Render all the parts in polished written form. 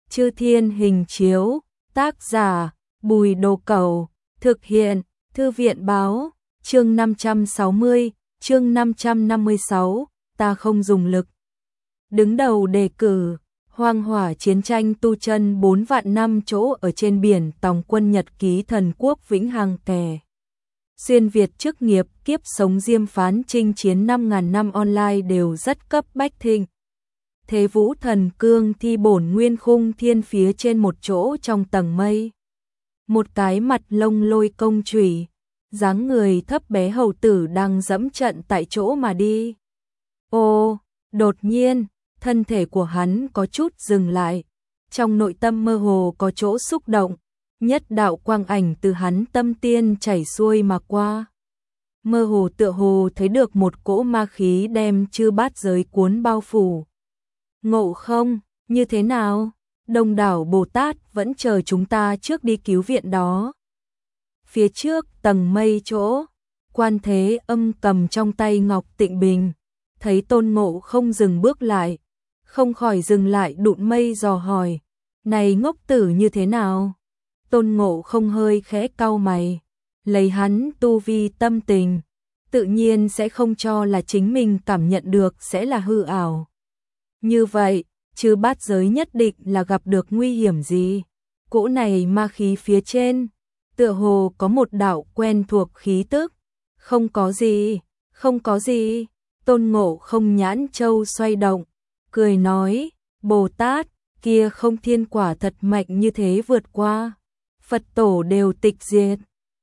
Chư Thiên Hình Chiếu, tác giả, Bùi Đồ Cẩu, thực hiện, Thư viện Báo, chương 560, chương 556, ta không dùng lực. Đứng đầu đề cử, hoang hỏa chiến tranh tu chân 4 vạn năm chỗ ở trên biển tòng quân nhật ký thần quốc vĩnh hằng kè. Xuyên Việt chức nghiệp kiếp sống diêm phán chinh chiến 5.000 năm online đều rất cấp bách thịnh. Thế Vũ Thần Cương thi bổn nguyên khung thiên phía trên một chỗ trong tầng mây. Một cái mặt lông lôi công chủy, dáng người thấp bé hầu tử đang dẫm trận tại chỗ mà đi. Ô, đột nhiên, thân thể của hắn có chút dừng lại, trong nội tâm mơ hồ có chỗ xúc động, nhất đạo quang ảnh từ hắn tâm tiên chảy xuôi mà qua. Mơ hồ tựa hồ thấy được một cỗ ma khí đem chư bát giới cuốn bao phủ. Ngộ không, như thế nào? Đông đảo Bồ Tát vẫn chờ chúng ta trước đi cứu viện đó. Phía trước tầng mây chỗ, Quan Thế Âm cầm trong tay ngọc tịnh bình, thấy Tôn Ngộ không dừng bước lại, không khỏi dừng lại đụng mây dò hỏi, này ngốc tử như thế nào? Tôn Ngộ không hơi khẽ cau mày, lấy hắn tu vi tâm tình, tự nhiên sẽ không cho là chính mình cảm nhận được sẽ là hư ảo. Như vậy, chư bát giới nhất định là gặp được nguy hiểm gì? Cỗ này ma khí phía trên, tựa hồ có một đạo quen thuộc khí tức. Không có gì, không có gì. Tôn Ngộ không nhãn châu xoay động, cười nói, Bồ Tát, kia không thiên quả thật mạnh như thế vượt qua. Phật tổ đều tịch diệt.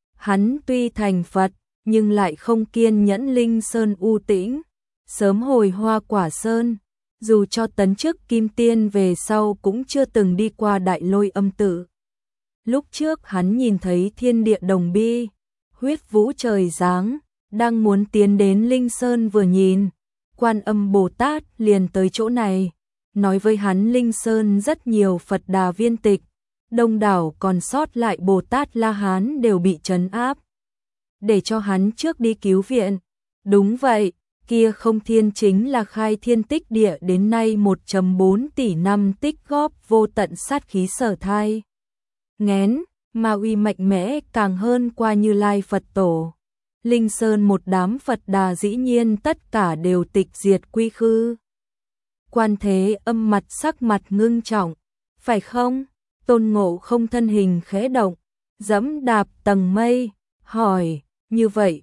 Hắn tuy thành Phật, nhưng lại không kiên nhẫn linh sơn u tĩnh, sớm hồi Hoa Quả Sơn. Dù cho tấn chức kim tiên về sau cũng chưa từng đi qua Đại Lôi Âm Tự. Lúc trước hắn nhìn thấy thiên địa đồng bi, huyết vũ trời giáng, đang muốn tiến đến Linh Sơn vừa nhìn, Quan Âm Bồ Tát liền tới chỗ này, nói với hắn Linh Sơn rất nhiều Phật Đà viên tịch, đông đảo còn sót lại Bồ Tát La Hán đều bị trấn áp, để cho hắn trước đi cứu viện. Đúng vậy, kia không thiên chính là khai thiên tích địa đến nay 1,4 tỷ năm tích góp vô tận sát khí sở thai. Nghén, ma uy mạnh mẽ càng hơn qua Như Lai Phật Tổ. Linh Sơn một đám Phật Đà dĩ nhiên tất cả đều tịch diệt quy khư. Quan Thế Âm sắc mặt ngưng trọng, phải không? Tôn Ngộ không thân hình khẽ động, dẫm đạp tầng mây, hỏi, như vậy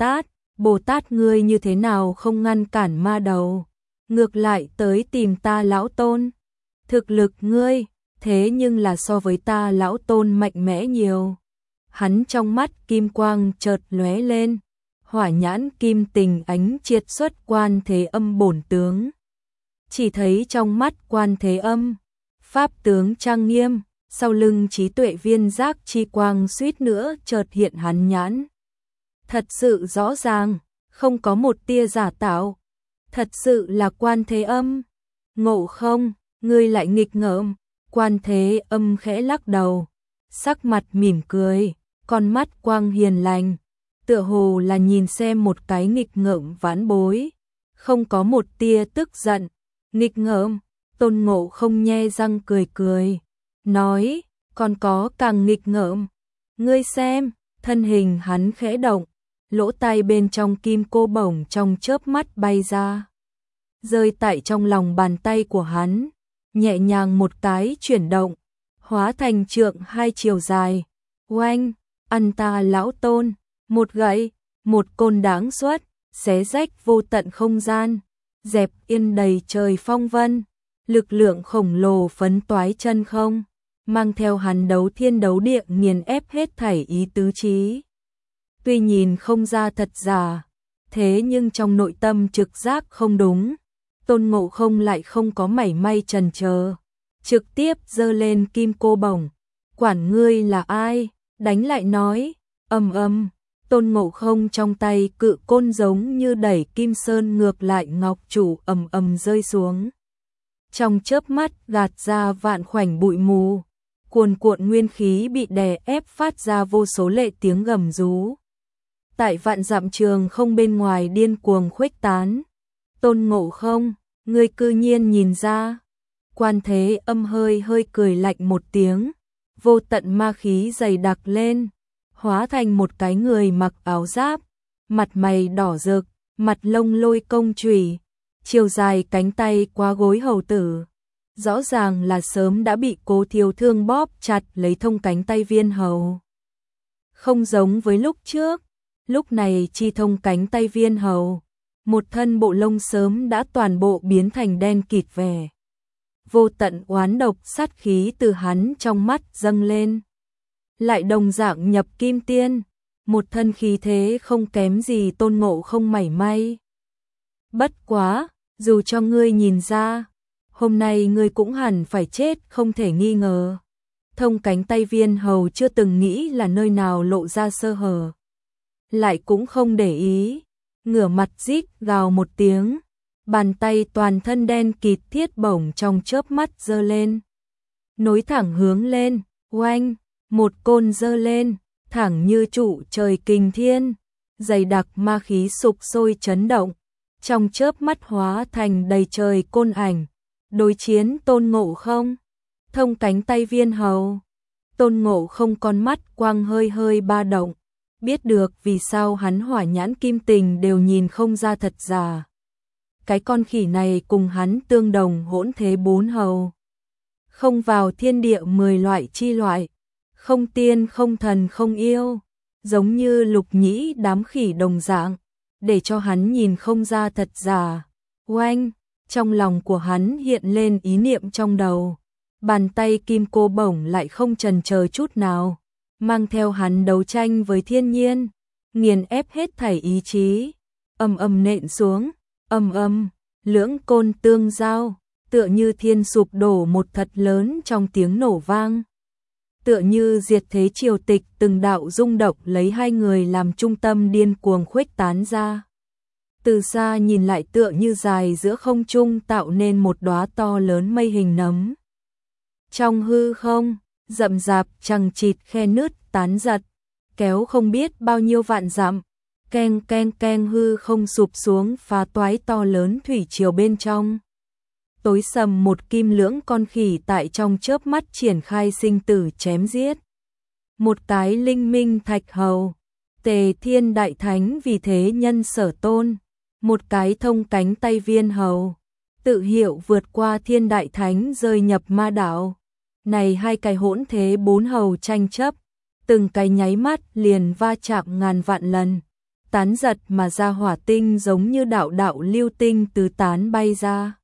Bồ Tát ngươi như thế nào không ngăn cản ma đầu, ngược lại tới tìm ta lão tôn? Thực lực ngươi, thế nhưng là so với ta lão tôn mạnh mẽ nhiều. Hắn trong mắt kim quang chợt lóe lên, hỏa nhãn kim tình ánh triệt xuất Quan Thế Âm bổn tướng. Chỉ thấy trong mắt Quan Thế Âm, pháp tướng trang nghiêm, sau lưng trí tuệ viên giác chi quang suýt nữa chợt hiện hắn nhãn. Thật sự rõ ràng, không có một tia giả tạo. Thật sự là Quan Thế Âm. Ngộ không, ngươi lại nghịch ngợm. Quan Thế Âm khẽ lắc đầu, sắc mặt mỉm cười, con mắt quang hiền lành, tựa hồ là nhìn xem một cái nghịch ngợm vãn bối, không có một tia tức giận. Nghịch ngợm? Tôn Ngộ không nhe răng cười cười, nói, còn có càng nghịch ngợm. Ngươi xem, thân hình hắn khẽ động, lỗ tai bên trong kim cô bổng trong chớp mắt bay ra, rơi tại trong lòng bàn tay của hắn, nhẹ nhàng một cái chuyển động, hóa thành trượng 2 chiều dài. Oanh, ăn ta lão tôn, một gậy, một côn đáng xuất, xé rách vô tận không gian, dẹp yên đầy trời phong vân, lực lượng khổng lồ phấn toái chân không, mang theo hắn đấu thiên đấu địa nghiền ép hết thảy ý tứ trí. Tuy nhìn không ra thật giả, thế nhưng trong nội tâm trực giác không đúng. Tôn Ngộ không lại không có mảy may chần chờ, trực tiếp giơ lên kim cô bổng. Quản ngươi là ai? Đánh lại nói. Ầm. Tôn Ngộ không trong tay cự côn giống như đẩy kim sơn ngược lại ngọc trụ ầm rơi xuống. Trong chớp mắt gạt ra vạn khoảnh bụi mù, cuồn cuộn nguyên khí bị đè ép phát ra vô số lệ tiếng gầm rú. Tại vạn dặm trường không bên ngoài điên cuồng khuếch tán. Tôn Ngộ không, ngươi cư nhiên nhìn ra. Quan Thế Âm hơi hơi cười lạnh một tiếng, vô tận ma khí dày đặc lên, hóa thành một cái người mặc áo giáp, mặt mày đỏ rực, mặt lông lôi công chùy, chiều dài cánh tay quá gối hầu tử. Rõ ràng là sớm đã bị Cố Thiếu Thương bóp chặt lấy thông cánh tay Viên Hầu. Không giống với lúc trước, lúc này chi thông cánh tay Viên Hầu, một thân bộ lông sớm đã toàn bộ biến thành đen kịt vẻ. Vô tận oán độc sát khí từ hắn trong mắt dâng lên. Lại đồng dạng nhập kim tiên, một thân khí thế không kém gì Tôn Ngộ Không mảy may. Bất quá, dù cho ngươi nhìn ra, hôm nay ngươi cũng hẳn phải chết không thể nghi ngờ. Thông cánh tay Viên Hầu chưa từng nghĩ là nơi nào lộ ra sơ hở. Lại cũng không để ý, ngửa mặt rít gào một tiếng, bàn tay toàn thân đen kịt thiết bổng trong chớp mắt giơ lên. Nối thẳng hướng lên, oanh, một côn giơ lên, thẳng như trụ trời kình thiên, dày đặc ma khí sục sôi chấn động, trong chớp mắt hóa thành đầy trời côn ảnh, đối chiến Tôn Ngộ Không. Thông cánh tay Viên Hầu, Tôn Ngộ Không con mắt quang hơi hơi ba động, biết được vì sao hắn hỏa nhãn kim tình đều nhìn không ra thật giả. Cái con khỉ này cùng hắn tương đồng hỗn thế 4 hầu. Không vào thiên địa 10 loại chi loại, không tiên không thần không yêu, giống như Lục Nhĩ đám khỉ đồng dạng, để cho hắn nhìn không ra thật giả. Oanh, trong lòng của hắn hiện lên ý niệm trong đầu, bàn tay kim cô bổng lại không chần chờ chút nào, mang theo hắn đấu tranh với thiên nhiên, nghiền ép hết thảy ý chí, ầm ầm nện xuống, ầm ầm, lưỡng côn tương giao, tựa như thiên sụp đổ một thật lớn trong tiếng nổ vang. Tựa như diệt thế triều tịch từng đạo rung động lấy hai người làm trung tâm điên cuồng khuếch tán ra. Từ xa nhìn lại tựa như dài giữa không trung tạo nên một đóa to lớn mây hình nấm. Trong hư không, rậm rạp chằng chịt khe nứt tán giật, kéo không biết bao nhiêu vạn dặm, keng keng keng hư không sụp xuống phá toái to lớn thủy triều bên trong. Tối sầm một kim lưỡng con khỉ tại trong chớp mắt triển khai sinh tử chém giết. Một cái linh minh thạch hầu, Tề Thiên Đại Thánh vì thế nhân sở tôn, một cái thông cánh tay Viên Hầu, tự hiệu vượt qua Thiên Đại Thánh rơi nhập ma đạo. Này hai cái hỗn thế 4 hầu tranh chấp, từng cái nháy mắt liền va chạm ngàn vạn lần, tán giật mà ra hỏa tinh giống như đạo đạo lưu tinh tứ tán bay ra.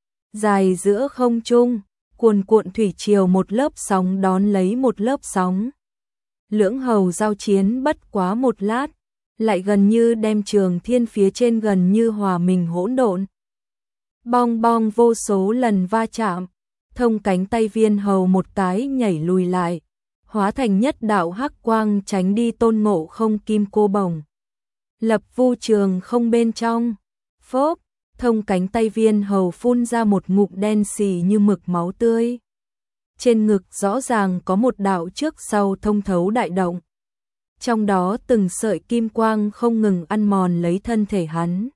Dài giữa không trung, cuồn cuộn thủy triều một lớp sóng đón lấy một lớp sóng. Lưỡng hầu giao chiến bất quá một lát, lại gần như đem trường thiên phía trên gần như hòa mình hỗn độn. Bong bong vô số lần va chạm, thông cánh tay Viên Hầu một cái nhảy lùi lại, hóa thành nhất đạo hắc quang tránh đi Tôn Ngộ Không kim cô bổng. Lập vu trường không bên trong, phốp, thông cánh tay Viên Hầu phun ra một ngụm đen xì như mực máu tươi. Trên ngực rõ ràng có một đạo trước sau thông thấu đại động. Trong đó từng sợi kim quang không ngừng ăn mòn lấy thân thể hắn.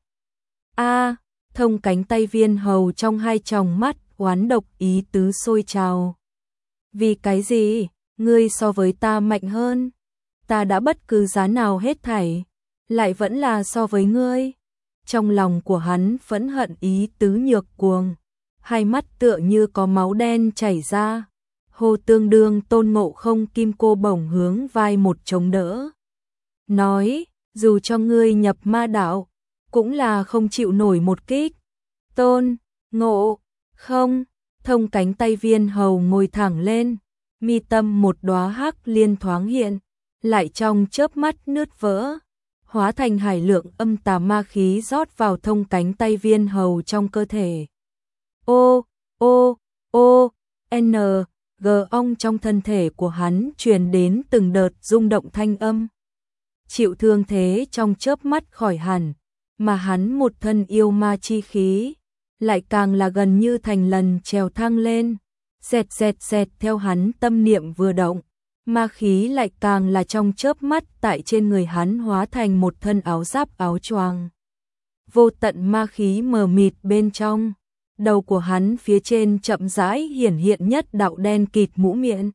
Thông cánh tay Viên Hầu trong hai tròng mắt oán độc ý tứ sôi trào. Vì cái gì, ngươi so với ta mạnh hơn? Ta đã bất cứ giá nào hết thảy, lại vẫn là so với ngươi. Trong lòng của hắn phẫn hận ý tứ nhược cuồng, hai mắt tựa như có máu đen chảy ra. Hồ tương đương Tôn Ngộ Không kim cô bổng hướng vai một chống đỡ. Nói, dù cho ngươi nhập ma đạo, cũng là không chịu nổi một kích. Tôn Ngộ Không, thông cánh tay Viên Hầu ngồi thẳng lên, mi tâm một đóa hắc liên thoáng hiện, lại trong chớp mắt nứt vỡ, hóa thành hải lượng âm tà ma khí rót vào thông cánh tay Viên Hầu trong cơ thể. N, G ong trong thân thể của hắn truyền đến từng đợt rung động thanh âm. Chịu thương thế trong chớp mắt khỏi hẳn, mà hắn một thân yêu ma chi khí, lại càng là gần như thành lần trèo thang lên, xẹt theo hắn tâm niệm vừa động, ma khí lại càng là trong chớp mắt tại trên người hắn hóa thành một thân áo giáp áo choàng. Vô tận ma khí mờ mịt bên trong, đầu của hắn phía trên chậm rãi hiển hiện nhất đạo đen kịt mũ miệng.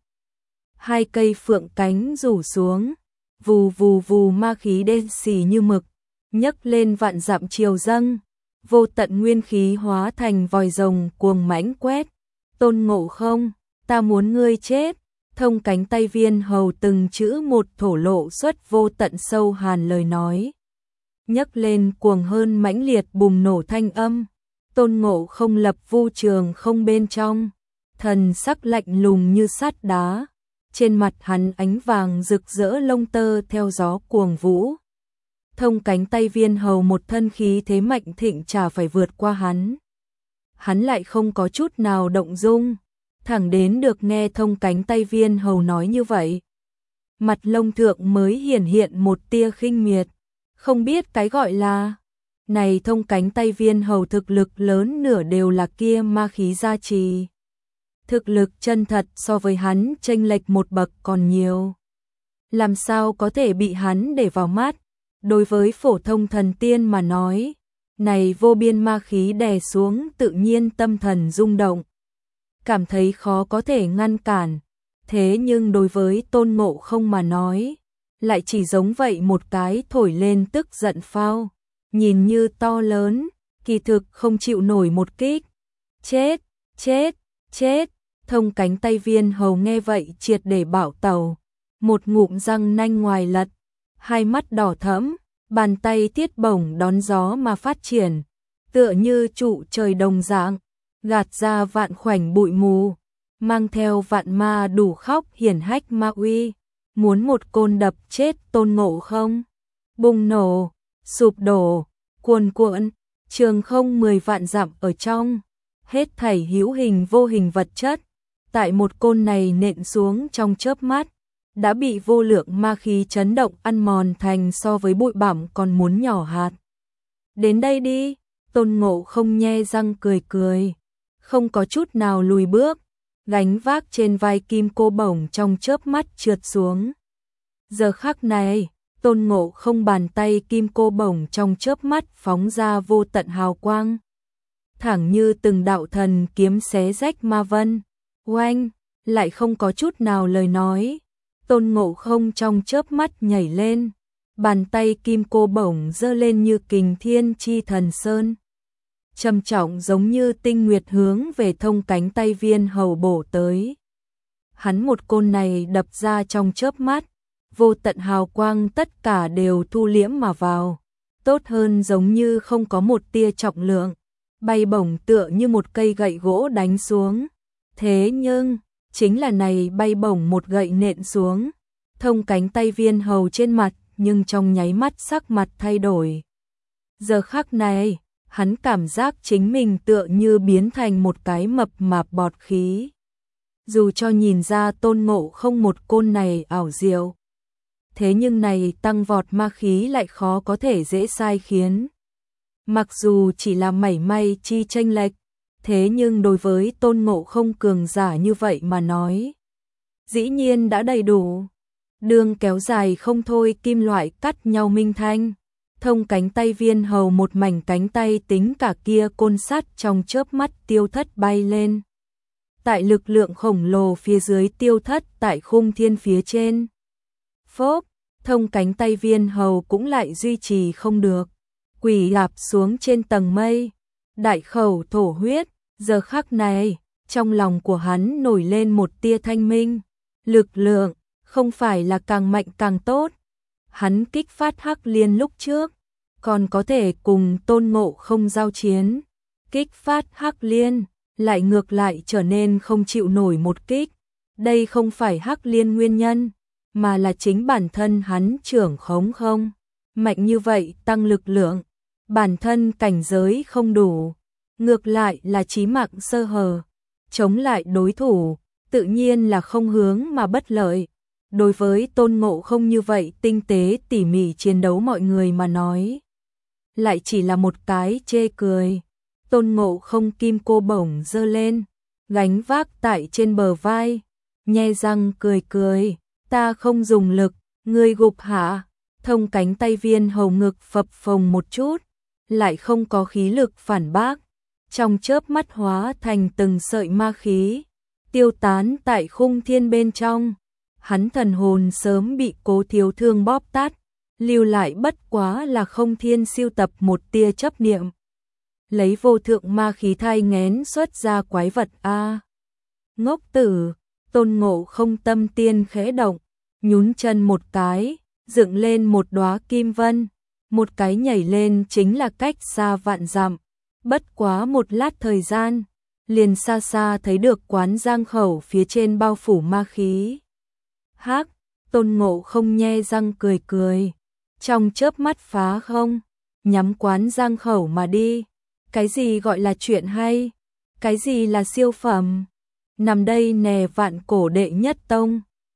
Hai cây phượng cánh rủ xuống, vù vù vù ma khí đen xì như mực, nhấc lên vạn dặm chiều dâng, vô tận nguyên khí hóa thành vòi rồng cuồng mãnh quét. Tôn Ngộ Không, ta muốn ngươi chết. Thông cánh tay Viên Hầu từng chữ một thổ lộ xuất vô tận sâu hàn lời nói. Nhấc lên cuồng hơn mãnh liệt bùng nổ thanh âm. Tôn Ngộ Không lập vu trường không bên trong, thần sắc lạnh lùng như sắt đá. Trên mặt hắn ánh vàng rực rỡ lông tơ theo gió cuồng vũ. Thông cánh tay Viên Hầu một thân khí thế mạnh thịnh chả phải vượt qua hắn. Hắn lại không có chút nào động dung, thẳng đến được nghe thông cánh tay Viên Hầu nói như vậy. Mặt lông thượng mới hiển hiện một tia khinh miệt, không biết cái gọi là, này thông cánh tay Viên Hầu thực lực lớn nửa đều là kia ma khí gia trì. Thực lực chân thật so với hắn chênh lệch một bậc còn nhiều. Làm sao có thể bị hắn để vào mắt, đối với phổ thông thần tiên mà nói, này vô biên ma khí đè xuống tự nhiên tâm thần rung động. Cảm thấy khó có thể ngăn cản, thế nhưng đối với Tôn Ngộ Không mà nói, lại chỉ giống vậy một cái thổi lên tức giận phao, nhìn như to lớn, kỳ thực không chịu nổi một kích. Chết, chết, chết, thông cánh tay Viên Hầu nghe vậy triệt để bảo tàu, một ngụm răng nanh ngoài lật, hai mắt đỏ thẫm, bàn tay thiết bổng đón gió mà phát triển, tựa như trụ trời đồng dạng, gạt ra vạn khoảnh bụi mù, mang theo vạn ma đủ khóc hiển hách ma uy, muốn một côn đập chết Tôn Ngộ Không. Bùng nổ, sụp đổ, cuồn cuộn, trường không 10 vạn dặm ở trong, hết thảy hữu hình vô hình vật chất, tại một côn này nện xuống trong chớp mắt, đã bị vô lượng ma khí chấn động ăn mòn thành so với bụi bặm còn muốn nhỏ hạt. Đến đây đi, Tôn Ngộ Không nhe răng cười cười, không có chút nào lùi bước, gánh vác trên vai kim cô bổng trong chớp mắt trượt xuống. Giờ khắc này, Tôn Ngộ Không bàn tay kim cô bổng trong chớp mắt phóng ra vô tận hào quang, thẳng như từng đạo thần kiếm xé rách ma vân. Oanh, lại không có chút nào lời nói. Tôn Ngộ Không trong chớp mắt nhảy lên, bàn tay kim cô bổng giơ lên như kình thiên chi thần sơn, trầm trọng giống như tinh nguyệt hướng về thông cánh tay Viên Hầu bổ tới. Hắn một côn này đập ra trong chớp mắt, vô tận hào quang tất cả đều thu liễm mà vào, tốt hơn giống như không có một tia trọng lượng, bay bổng tựa như một cây gậy gỗ đánh xuống. Thế nhưng, chính là này bay bổng một gậy nện xuống, thông cánh tay Viên Hầu trên mặt, nhưng trong nháy mắt sắc mặt thay đổi. Giờ khắc này, hắn cảm giác chính mình tựa như biến thành một cái mập mạp bọt khí. Dù cho nhìn ra Tôn Ngộ Không một côn này ảo diệu, thế nhưng này tăng vọt ma khí lại khó có thể dễ sai khiến. Mặc dù chỉ là mảy may chi chênh lệch, thế nhưng đối với Tôn Ngộ Không cường giả như vậy mà nói, dĩ nhiên đã đầy đủ. Đường kéo dài không thôi, kim loại cắt nhau minh thanh, thông cánh tay Viên Hầu một mảnh cánh tay tính cả kia côn sắt trong chớp mắt tiêu thất bay lên. Tại lực lượng khổng lồ phía dưới tiêu thất tại khung thiên phía trên. Phốp, thông cánh tay Viên Hầu cũng lại duy trì không được, quỳ gạp xuống trên tầng mây, đại khẩu thổ huyết. Giờ khắc này, trong lòng của hắn nổi lên một tia thanh minh, lực lượng không phải là càng mạnh càng tốt. Hắn kích phát Hắc Liên lúc trước, còn có thể cùng Tôn Ngộ Không giao chiến, kích phát Hắc Liên lại ngược lại trở nên không chịu nổi một kích. Đây không phải Hắc Liên nguyên nhân, mà là chính bản thân hắn trưởng khống không mạnh như vậy, tăng lực lượng, bản thân cảnh giới không đủ, ngược lại là chí mạng sơ hở, chống lại đối thủ, tự nhiên là không hướng mà bất lợi. Đối với Tôn Ngộ Không như vậy tinh tế tỉ mỉ chiến đấu mọi người mà nói, lại chỉ là một cái chê cười. Tôn Ngộ Không kim cô bổng giơ lên, gánh vác tại trên bờ vai, nhe răng cười cười, ta không dùng lực, ngươi gục hạ. Thông cánh tay Viên Hầu ngực phập phồng một chút, lại không có khí lực phản bác, trong chớp mắt hóa thành từng sợi ma khí, tiêu tán tại khung thiên bên trong. Hắn thần hồn sớm bị Cố Thiếu Thương bóp tát, lưu lại bất quá là không thiên siêu tập một tia chấp niệm. Lấy vô thượng ma khí thai nghén xuất ra quái vật a. Ngốc tử, Tôn Ngộ Không tâm tiên khẽ động, nhún chân một cái, dựng lên một đóa kim vân, một cái nhảy lên chính là cách xa vạn dặm. Bất quá một lát thời gian, liền xa xa thấy được quán giang khẩu phía trên bao phủ ma khí. Hắc, Tôn Ngộ Không nhe răng cười cười, trong chớp mắt phá không, nhắm quán giang khẩu mà đi. Cái gì gọi là chuyện hay? Cái gì là siêu phẩm? Nằm đây nè vạn cổ đệ nhất tông.